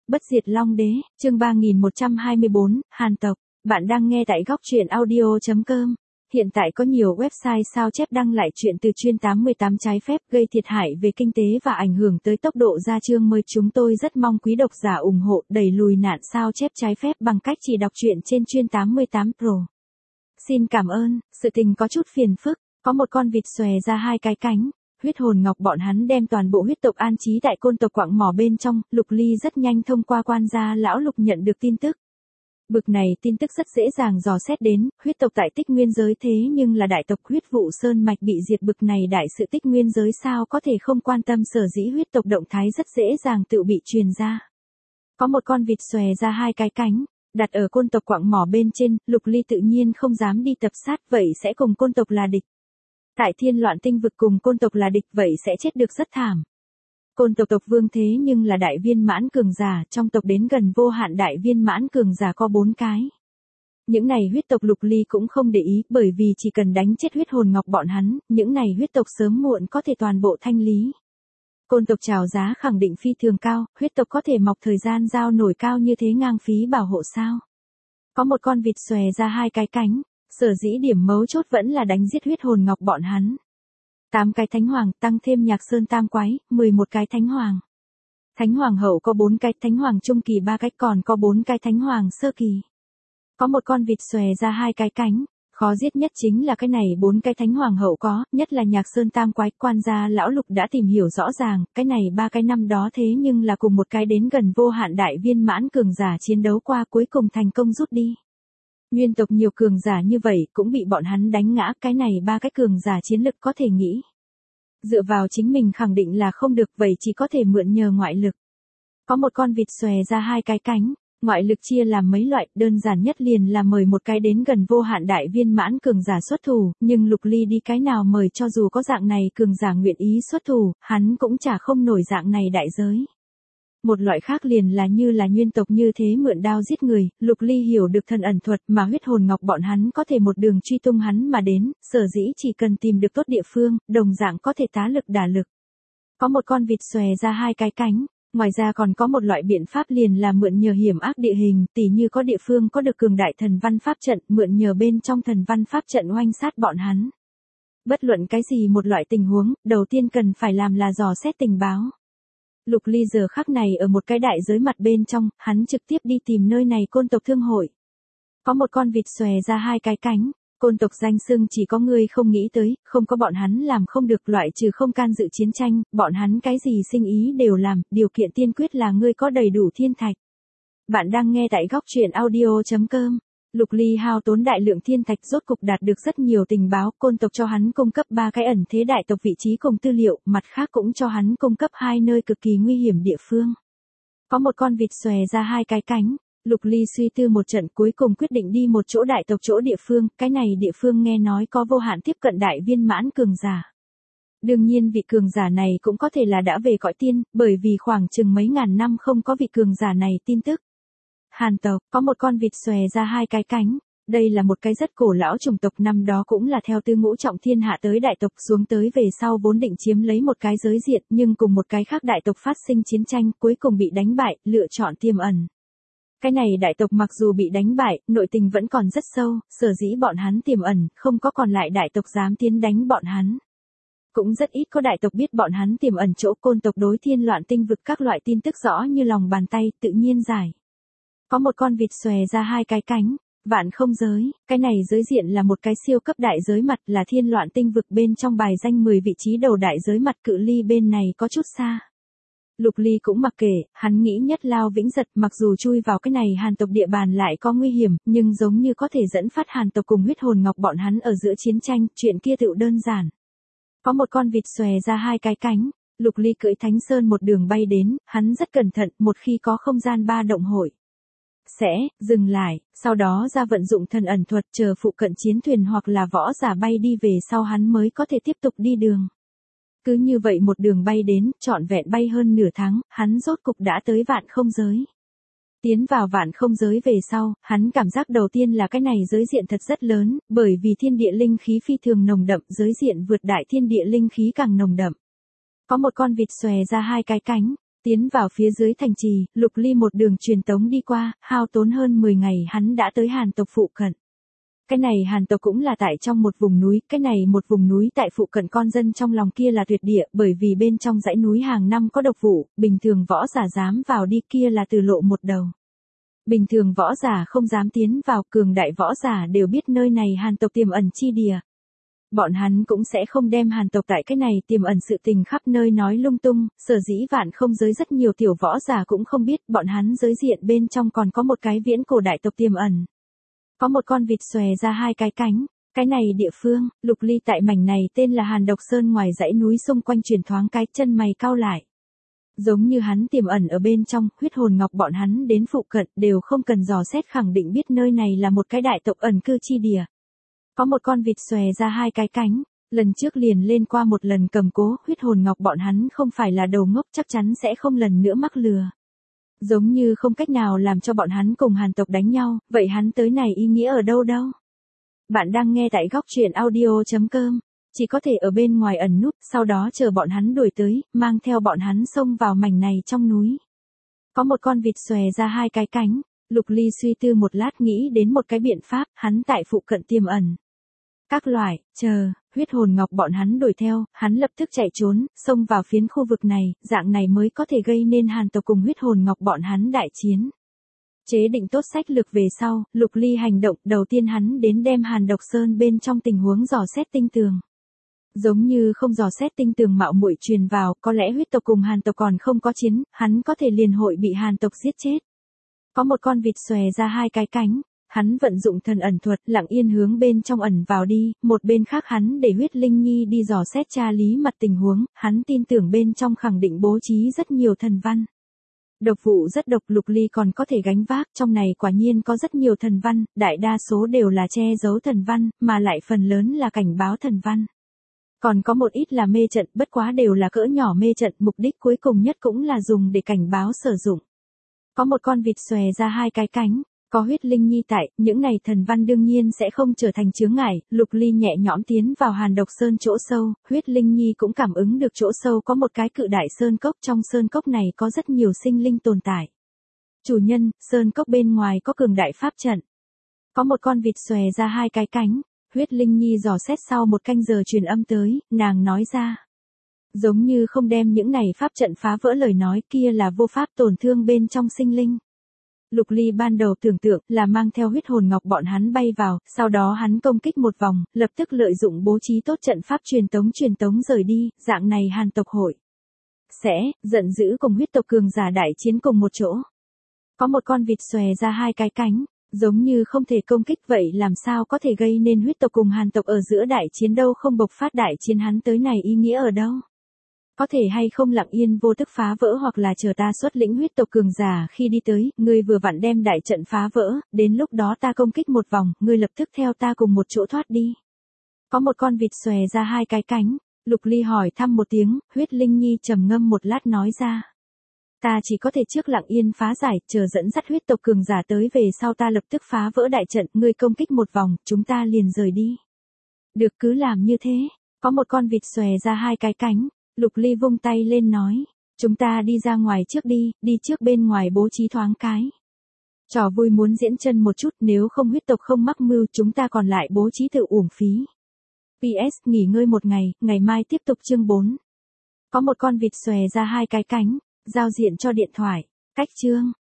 Bất diệt Long Đế, chương 3124, Hàn tộc. Bạn đang nghe tại góc truyện audio.com. Hiện tại có nhiều website sao chép đăng lại chuyện từ chuyên 88 trái phép gây thiệt hại về kinh tế và ảnh hưởng tới tốc độ ra chương mới. Chúng tôi rất mong quý độc giả ủng hộ đẩy lùi nạn sao chép trái phép bằng cách chỉ đọc truyện trên chuyên 88 Pro. Xin cảm ơn. Sự tình có chút phiền phức, có một con vịt xòe ra hai cái cánh. Huyết hồn ngọc bọn hắn đem toàn bộ huyết tộc an trí tại côn tộc quặng mỏ bên trong. Lục Ly rất nhanh thông qua quan gia lão Lục nhận được tin tức. Bực này tin tức rất dễ dàng dò xét đến, huyết tộc tại Tích Nguyên giới thế nhưng là đại tộc huyết vụ sơn mạch bị diệt, bực này đại sự Tích Nguyên giới sao có thể không quan tâm, sở dĩ huyết tộc động thái rất dễ dàng tự bị truyền ra. Có một con vịt xòe ra hai cái cánh, đặt ở côn tộc quặng mỏ bên trên, Lục Ly tự nhiên không dám đi tập sát, vậy sẽ cùng côn tộc là địch. Tại Thiên Loạn Tinh vực cùng côn tộc là địch vậy sẽ chết được rất thảm. Côn tộc tộc vương thế nhưng là đại viên mãn cường giả, trong tộc đến gần vô hạn đại viên mãn cường giả có 4 cái. Những này huyết tộc Lục Ly cũng không để ý, bởi vì chỉ cần đánh chết huyết hồn ngọc bọn hắn, những này huyết tộc sớm muộn có thể toàn bộ thanh lý. Côn tộc chào giá khẳng định phi thường cao, huyết tộc có thể mọc thời gian giao nổi cao như thế ngang phí bảo hộ sao? Có một con vịt xòe ra hai cái cánh, sở dĩ điểm mấu chốt vẫn là đánh giết huyết hồn ngọc bọn hắn. 8 cái thánh hoàng, tăng thêm nhạc sơn tam quái, 11 cái thánh hoàng. Thánh hoàng hậu có 4 cái, thánh hoàng trung kỳ 3 cái, còn có 4 cái thánh hoàng sơ kỳ. Có một con vịt xòe ra hai cái cánh, khó giết nhất chính là cái này 4 cái thánh hoàng hậu có, nhất là nhạc sơn tam quái. Quan gia lão Lục đã tìm hiểu rõ ràng, cái này 3 cái năm đó thế nhưng là cùng một cái đến gần vô hạn đại viên mãn cường giả chiến đấu qua, cuối cùng thành công rút đi. Nguyên tộc nhiều cường giả như vậy cũng bị bọn hắn đánh ngã, cái này 3 cái cường giả chiến lực có thể nghĩ. Dựa vào chính mình khẳng định là không được, vậy chỉ có thể mượn nhờ ngoại lực. Có một con vịt xòe ra hai cái cánh, ngoại lực chia làm mấy loại, đơn giản nhất liền là mời một cái đến gần vô hạn đại viên mãn cường giả xuất thủ, nhưng Lục Ly đi cái nào mời, cho dù có dạng này cường giả nguyện ý xuất thủ, hắn cũng trả không nổi dạng này đại giới. Một loại khác liền là như là nguyên tộc như thế mượn đao giết người, Lục Ly hiểu được thần ẩn thuật mà huyết hồn ngọc bọn hắn có thể một đường truy tung hắn mà đến, sở dĩ chỉ cần tìm được tốt địa phương, đồng dạng có thể tá lực đả lực. Có một con vịt xòe ra hai cái cánh, ngoài ra còn có một loại biện pháp liền là mượn nhờ hiểm ác địa hình, tỉ như có địa phương có được cường đại thần văn pháp trận, mượn nhờ bên trong thần văn pháp trận oanh sát bọn hắn. Bất luận cái gì một loại tình huống, đầu tiên cần phải làm là dò xét tình báo. Lục Ly giờ khắc này ở một cái đại giới mặt bên trong, hắn trực tiếp đi tìm nơi này côn tộc thương hội. Có một con vịt xòe ra hai cái cánh, côn tộc danh xưng chỉ có người không nghĩ tới, không có bọn hắn làm không được, loại trừ không can dự chiến tranh, bọn hắn cái gì sinh ý đều làm, điều kiện tiên quyết là ngươi có đầy đủ thiên thạch. Bạn đang nghe tại góc truyện audio.com. Lục Ly hao tốn đại lượng thiên thạch rốt cục đạt được rất nhiều tình báo, côn tộc cho hắn cung cấp 3 cái ẩn thế đại tộc vị trí cùng tư liệu, mặt khác cũng cho hắn cung cấp 2 nơi cực kỳ nguy hiểm địa phương. Có một con vịt xòe ra hai cái cánh, Lục Ly suy tư một trận cuối cùng quyết định đi một chỗ đại tộc chỗ địa phương, cái này địa phương nghe nói có vô hạn tiếp cận đại viên mãn cường giả. Đương nhiên vị cường giả này cũng có thể là đã về cõi tiên, bởi vì khoảng chừng mấy ngàn năm không có vị cường giả này tin tức. Hàn tộc, có một con vịt xòe ra hai cái cánh, đây là một cái rất cổ lão chủng tộc, năm đó cũng là theo tư ngũ trọng thiên hạ tới đại tộc xuống tới về sau vốn định chiếm lấy một cái giới diện, nhưng cùng một cái khác đại tộc phát sinh chiến tranh, cuối cùng bị đánh bại, lựa chọn tiềm ẩn. Cái này đại tộc mặc dù bị đánh bại, nội tình vẫn còn rất sâu, sở dĩ bọn hắn tiềm ẩn, không có còn lại đại tộc dám tiến đánh bọn hắn. Cũng rất ít có đại tộc biết bọn hắn tiềm ẩn chỗ, côn tộc đối Thiên Loạn Tinh vực các loại tin tức rõ như lòng bàn tay, tự nhiên giải. Có một con vịt xòe ra hai cái cánh, vạn không giới, cái này giới diện là một cái siêu cấp đại giới mặt, là Thiên Loạn Tinh vực bên trong bài danh 10 vị trí đầu đại giới mặt, cự ly bên này có chút xa. Lục Ly cũng mặc kệ, hắn nghĩ nhất lao vĩnh giật, mặc dù chui vào cái này Hàn tộc địa bàn lại có nguy hiểm, nhưng giống như có thể dẫn phát Hàn tộc cùng huyết hồn ngọc bọn hắn ở giữa chiến tranh, chuyện kia tựu đơn giản. Có một con vịt xòe ra hai cái cánh, Lục Ly cưỡi Thánh Sơn một đường bay đến, hắn rất cẩn thận, một khi có không gian ba động hội sẽ dừng lại, sau đó ra vận dụng thần ẩn thuật, chờ phụ cận chiến thuyền hoặc là võ giả bay đi về sau hắn mới có thể tiếp tục đi đường. Cứ như vậy một đường bay đến, trọn vẹn bay hơn nửa tháng, hắn rốt cục đã tới vạn không giới. Tiến vào vạn không giới về sau, hắn cảm giác đầu tiên là cái này giới diện thật rất lớn, bởi vì thiên địa linh khí phi thường nồng đậm, giới diện vượt đại thiên địa linh khí càng nồng đậm. Có một con vịt xòe ra hai cái cánh, Tiến vào phía dưới thành trì, Lục Ly một đường truyền tống đi qua, hao tốn hơn 10 ngày hắn đã tới Hàn tộc phụ cận. Cái này Hàn tộc cũng là tại trong một vùng núi, cái này một vùng núi tại phụ cận con dân trong lòng kia là tuyệt địa, bởi vì bên trong dãy núi hàng năm có độc vụ, bình thường võ giả dám vào đi kia là từ lộ một đầu. Bình thường võ giả không dám tiến vào, cường đại võ giả đều biết nơi này Hàn tộc tiềm ẩn chi địa. Bọn hắn cũng sẽ không đem Hàn tộc tại cái này tiềm ẩn sự tình khắp nơi nói lung tung, sở dĩ Vạn Không giới rất nhiều tiểu võ giả cũng không biết bọn hắn giới diện bên trong còn có một cái viễn cổ đại tộc tiềm ẩn. Có một con vịt xòe ra hai cái cánh, cái này địa phương, Lục Ly tại mảnh này tên là Hàn Độc Sơn ngoài dãy núi xung quanh chuyển thoáng cái chân mày cau lại. Giống như hắn tiềm ẩn ở bên trong, huyết hồn ngọc bọn hắn đến phụ cận đều không cần dò xét khẳng định biết nơi này là một cái đại tộc ẩn cư chi địa. Có một con vịt xòe ra hai cái cánh, lần trước liền lên qua một lần cầm cố, huyết hồn ngọc bọn hắn không phải là đầu ngốc chắc chắn sẽ không lần nữa mắc lừa. Giống như không cách nào làm cho bọn hắn cùng Hàn tộc đánh nhau, vậy hắn tới này ý nghĩa ở đâu đâu? Bạn đang nghe tại góc truyện audio.com, chỉ có thể ở bên ngoài ẩn núp, sau đó chờ bọn hắn đuổi tới, mang theo bọn hắn xông vào mảnh này trong núi. Có một con vịt xòe ra hai cái cánh, Lục Ly suy tư một lát nghĩ đến một cái biện pháp, hắn tại phụ cận tiềm ẩn. Các loại, huyết hồn ngọc bọn hắn đuổi theo, hắn lập tức chạy trốn, xông vào phiến khu vực này, dạng này mới có thể gây nên Hàn tộc cùng huyết hồn ngọc bọn hắn đại chiến. Chế định tốt sách lược về sau, Lục Ly hành động, đầu tiên hắn đến đem Hàn Độc Sơn bên trong tình huống dò xét tinh tường. Giống như không dò xét tinh tường mạo muội truyền vào, có lẽ huyết tộc cùng Hàn tộc còn không có chiến, hắn có thể liền hội bị Hàn tộc giết chết. Có một con vịt xòe ra hai cái cánh, hắn vận dụng thần ẩn thuật, lặng yên hướng bên trong ẩn vào đi, một bên khác hắn để huyết linh nhi đi dò xét tra lý mặt tình huống, hắn tin tưởng bên trong khẳng định bố trí rất nhiều thần văn. Độc vụ rất độc, Lục Ly còn có thể gánh vác, trong này quả nhiên có rất nhiều thần văn, đại đa số đều là che giấu thần văn, mà lại phần lớn là cảnh báo thần văn. Còn có một ít là mê trận, bất quá đều là cỡ nhỏ mê trận, mục đích cuối cùng nhất cũng là dùng để cảnh báo sử dụng. Có một con vịt xòe ra hai cái cánh, có huyết linh nhi tại, những này thần văn đương nhiên sẽ không trở thành chướng ngại, Lục Ly nhẹ nhõm tiến vào Hàn Độc Sơn chỗ sâu, huyết linh nhi cũng cảm ứng được chỗ sâu có một cái cự đại sơn cốc, trong sơn cốc này có rất nhiều sinh linh tồn tại. Chủ nhân, sơn cốc bên ngoài có cường đại pháp trận. Có một con vịt xòe ra hai cái cánh, huyết linh nhi dò xét sau một canh giờ truyền âm tới, nàng nói ra. Giống như không đem những này pháp trận phá vỡ lời nói kia là vô pháp tổn thương bên trong sinh linh. Lục Ly ban đầu tưởng tượng là mang theo huyết hồn ngọc bọn hắn bay vào, sau đó hắn công kích một vòng, lập tức lợi dụng bố trí tốt trận pháp truyền tống rời đi, dạng này Hàn tộc hội sẽ giận dữ cùng huyết tộc cường giả đại chiến cùng một chỗ. Có một con vịt xòe ra hai cái cánh, giống như không thể công kích vậy làm sao có thể gây nên huyết tộc cùng Hàn tộc ở giữa đại chiến đâu, không bộc phát đại chiến hắn tới này ý nghĩa ở đâu? Có thể hay không lặng yên vô thức phá vỡ hoặc là chờ ta xuất lĩnh huyết tộc cường giả khi đi tới, ngươi vừa vặn đem đại trận phá vỡ, đến lúc đó ta công kích một vòng, ngươi lập tức theo ta cùng một chỗ thoát đi. Có một con vịt xòe ra hai cái cánh, Lục Ly hỏi thăm một tiếng, huyết linh nhi trầm ngâm một lát nói ra. Ta chỉ có thể trước lặng yên phá giải, chờ dẫn dắt huyết tộc cường giả tới về sau ta lập tức phá vỡ đại trận, ngươi công kích một vòng, chúng ta liền rời đi. Được, cứ làm như thế. Có một con vịt xòe ra hai cái cánh. Lục Ly vung tay lên nói, chúng ta đi ra ngoài trước đi trước bên ngoài bố trí thoáng cái. Trò vui muốn diễn chân một chút, nếu không huyết tộc không mắc mưu chúng ta còn lại bố trí tự uổng phí. PS, nghỉ ngơi một ngày, ngày mai tiếp tục chương 4. Có một con vịt xòe ra hai cái cánh, giao diện cho điện thoại, cách chương.